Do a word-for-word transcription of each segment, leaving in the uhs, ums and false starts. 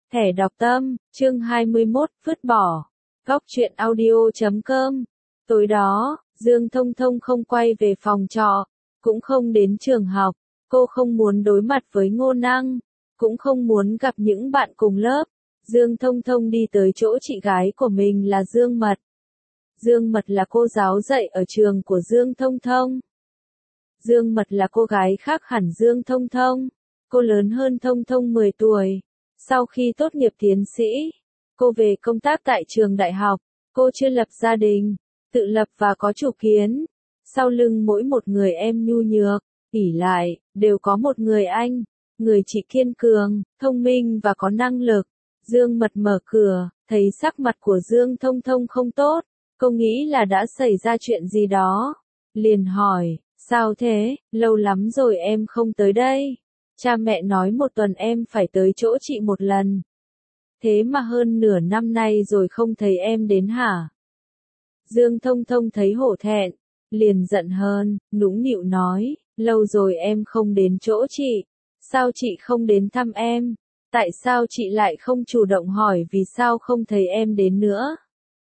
Thẻ đọc tâm, chương hai mươi mốt, vứt bỏ. Góc truyện audio chấm com. Tối đó, Dương Thông Thông không quay về phòng trọ, cũng không đến trường học, cô không muốn đối mặt với Ngô Năng, cũng không muốn gặp những bạn cùng lớp. Dương Thông Thông đi tới chỗ chị gái của mình là Dương Mật. Dương Mật là cô giáo dạy ở trường của Dương Thông Thông. Dương Mật là cô gái khác hẳn Dương Thông Thông, cô lớn hơn Thông Thông mười tuổi. Sau khi tốt nghiệp tiến sĩ, cô về công tác tại trường đại học, cô chưa lập gia đình, tự lập và có chủ kiến. Sau lưng mỗi một người em nhu nhược, ỷ lại, đều có một người anh, người chị kiên cường, thông minh và có năng lực. Dương Mật mở cửa, thấy sắc mặt của Dương Thông Thông không tốt, cô nghĩ là đã xảy ra chuyện gì đó. Liền hỏi, sao thế, lâu lắm rồi em không tới đây. Cha mẹ nói một tuần em phải tới chỗ chị một lần. Thế mà hơn nửa năm nay rồi không thấy em đến hả? Dương Thông Thông thấy hổ thẹn, liền giận hơn, nũng nịu nói, lâu rồi em không đến chỗ chị. Sao chị không đến thăm em? Tại sao chị lại không chủ động hỏi vì sao không thấy em đến nữa?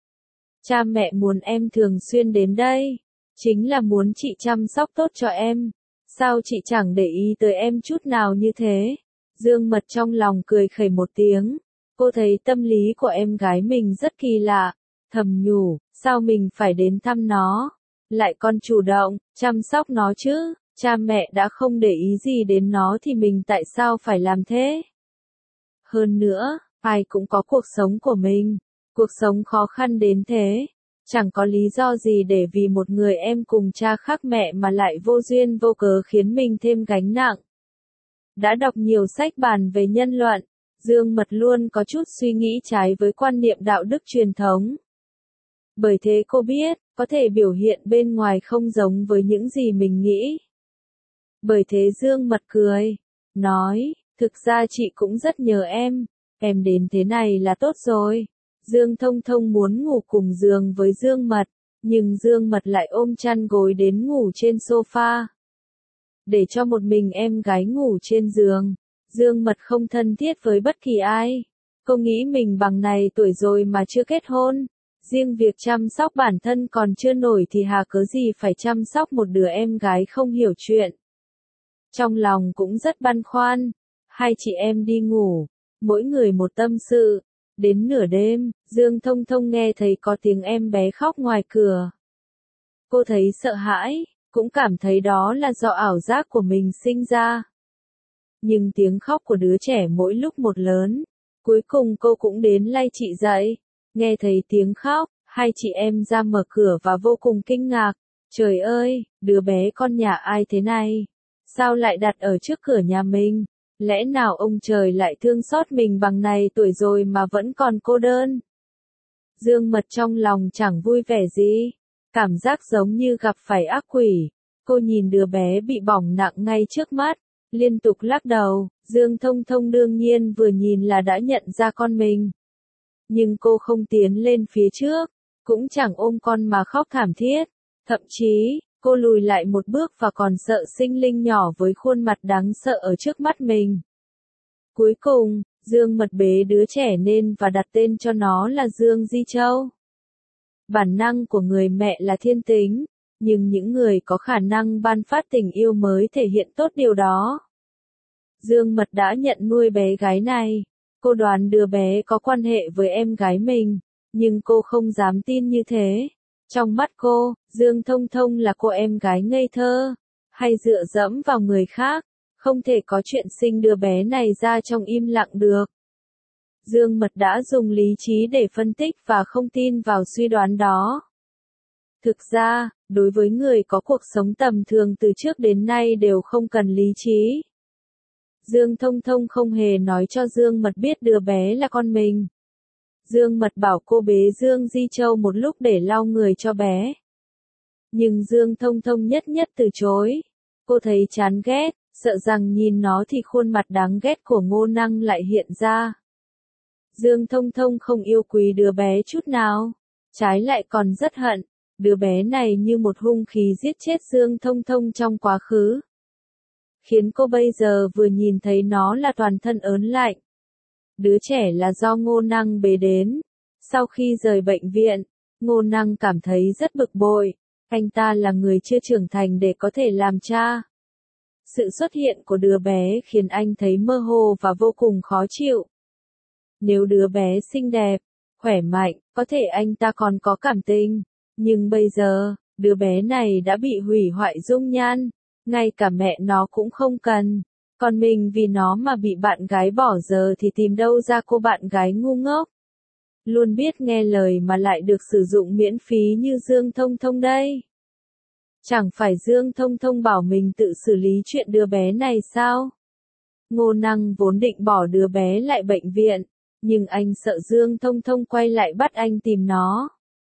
Cha mẹ muốn em thường xuyên đến đây, chính là muốn chị chăm sóc tốt cho em. Sao chị chẳng để ý tới em chút nào như thế? Dương Mật trong lòng cười khẩy một tiếng. Cô thấy tâm lý của em gái mình rất kỳ lạ. Thầm nhủ, sao mình phải đến thăm nó? Lại còn chủ động, chăm sóc nó chứ? Cha mẹ đã không để ý gì đến nó thì mình tại sao phải làm thế? Hơn nữa, ai cũng có cuộc sống của mình. Cuộc sống khó khăn đến thế. Chẳng có lý do gì để vì một người em cùng cha khác mẹ mà lại vô duyên vô cớ khiến mình thêm gánh nặng. Đã đọc nhiều sách bàn về nhân luận, Dương Mật luôn có chút suy nghĩ trái với quan niệm đạo đức truyền thống. Bởi thế cô biết, có thể biểu hiện bên ngoài không giống với những gì mình nghĩ. Bởi thế Dương Mật cười, nói, thực ra chị cũng rất nhớ em, em đến thế này là tốt rồi. Dương Thông Thông muốn ngủ cùng giường với Dương Mật, nhưng Dương Mật lại ôm chăn gối đến ngủ trên sofa. Để cho một mình em gái ngủ trên giường, Dương Mật không thân thiết với bất kỳ ai. Cô nghĩ mình bằng này tuổi rồi mà chưa kết hôn. Riêng việc chăm sóc bản thân còn chưa nổi thì hà cớ gì phải chăm sóc một đứa em gái không hiểu chuyện. Trong lòng cũng rất băn khoăn. Hai chị em đi ngủ, mỗi người một tâm sự. Đến nửa đêm, Dương Thông Thông nghe thấy có tiếng em bé khóc ngoài cửa. Cô thấy sợ hãi, cũng cảm thấy đó là do ảo giác của mình sinh ra. Nhưng tiếng khóc của đứa trẻ mỗi lúc một lớn. Cuối cùng cô cũng đến lay chị dậy. Nghe thấy tiếng khóc, hai chị em ra mở cửa và vô cùng kinh ngạc. Trời ơi, đứa bé con nhà ai thế này? Sao lại đặt ở trước cửa nhà mình? Lẽ nào ông trời lại thương xót mình bằng này tuổi rồi mà vẫn còn cô đơn? Dương Mật trong lòng chẳng vui vẻ gì. Cảm giác giống như gặp phải ác quỷ. Cô nhìn đứa bé bị bỏng nặng ngay trước mắt, liên tục lắc đầu. Dương Thông Thông đương nhiên vừa nhìn là đã nhận ra con mình. Nhưng cô không tiến lên phía trước, cũng chẳng ôm con mà khóc thảm thiết. Thậm chí, cô lùi lại một bước và còn sợ sinh linh nhỏ với khuôn mặt đáng sợ ở trước mắt mình. Cuối cùng, Dương Mật bế đứa trẻ lên và đặt tên cho nó là Dương Di Châu. Bản năng của người mẹ là thiên tính, nhưng những người có khả năng ban phát tình yêu mới thể hiện tốt điều đó. Dương Mật đã nhận nuôi bé gái này. Cô đoán đứa bé có quan hệ với em gái mình, nhưng cô không dám tin như thế. Trong mắt cô, Dương Thông Thông là cô em gái ngây thơ, hay dựa dẫm vào người khác, không thể có chuyện sinh đứa bé này ra trong im lặng được. Dương Mật đã dùng lý trí để phân tích và không tin vào suy đoán đó. Thực ra, đối với người có cuộc sống tầm thường từ trước đến nay đều không cần lý trí. Dương Thông Thông không hề nói cho Dương Mật biết đứa bé là con mình. Dương Mật bảo cô bế Dương Di Châu một lúc để lau người cho bé. Nhưng Dương Thông Thông nhất nhất từ chối. Cô thấy chán ghét, sợ rằng nhìn nó thì khuôn mặt đáng ghét của Ngô Năng lại hiện ra. Dương Thông Thông không yêu quý đứa bé chút nào, trái lại còn rất hận. Đứa bé này như một hung khí giết chết Dương Thông Thông trong quá khứ. Khiến cô bây giờ vừa nhìn thấy nó là toàn thân ớn lạnh. Đứa trẻ là do Ngô Năng bế đến. Sau khi rời bệnh viện, Ngô Năng cảm thấy rất bực bội. Anh ta là người chưa trưởng thành để có thể làm cha. Sự xuất hiện của đứa bé khiến anh thấy mơ hồ và vô cùng khó chịu. Nếu đứa bé xinh đẹp, khỏe mạnh, có thể anh ta còn có cảm tình. Nhưng bây giờ, đứa bé này đã bị hủy hoại dung nhan. Ngay cả mẹ nó cũng không cần. Còn mình vì nó mà bị bạn gái bỏ giờ thì tìm đâu ra cô bạn gái ngu ngốc. Luôn biết nghe lời mà lại được sử dụng miễn phí như Dương Thông Thông đây. Chẳng phải Dương Thông Thông bảo mình tự xử lý chuyện đứa bé này sao? Ngô Năng vốn định bỏ đứa bé lại bệnh viện, nhưng anh sợ Dương Thông Thông quay lại bắt anh tìm nó.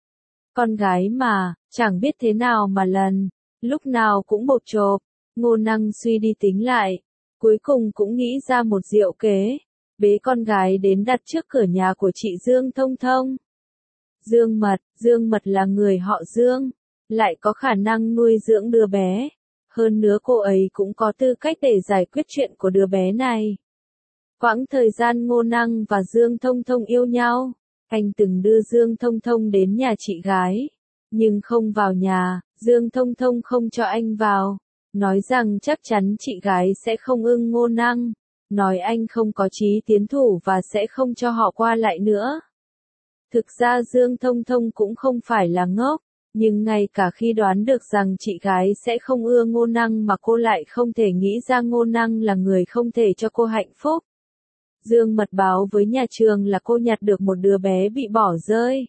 Con gái mà, chẳng biết thế nào mà lần, lúc nào cũng bột chộp. Ngô Năng suy đi tính lại, cuối cùng cũng nghĩ ra một diệu kế, bế con gái đến đặt trước cửa nhà của chị Dương Thông Thông. Dương Mật, Dương Mật là người họ Dương, lại có khả năng nuôi dưỡng đứa bé. Hơn nữa cô ấy cũng có tư cách để giải quyết chuyện của đứa bé này. Quãng thời gian Ngô Năng và Dương Thông Thông yêu nhau, anh từng đưa Dương Thông Thông đến nhà chị gái, nhưng không vào nhà, Dương Thông Thông không cho anh vào, nói rằng chắc chắn chị gái sẽ không ưng Ngô Năng, nói anh không có chí tiến thủ và sẽ không cho họ qua lại nữa. Thực ra Dương Thông Thông cũng không phải là ngốc, nhưng ngay cả khi đoán được rằng chị gái sẽ không ưa Ngô Năng mà cô lại không thể nghĩ ra Ngô Năng là người không thể cho cô hạnh phúc. Dương Mật báo với nhà trường là cô nhặt được một đứa bé bị bỏ rơi.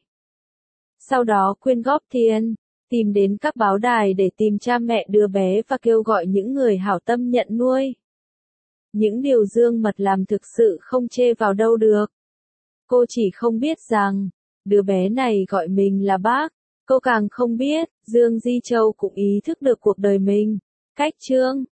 Sau đó quyên góp tiền, tìm đến các báo đài để tìm cha mẹ đứa bé và kêu gọi những người hảo tâm nhận nuôi. Những điều Dương Mật làm thực sự không chê vào đâu được. Cô chỉ không biết rằng, đứa bé này gọi mình là bác. Cô càng không biết, Dương Di Châu cũng ý thức được cuộc đời mình, cách chương.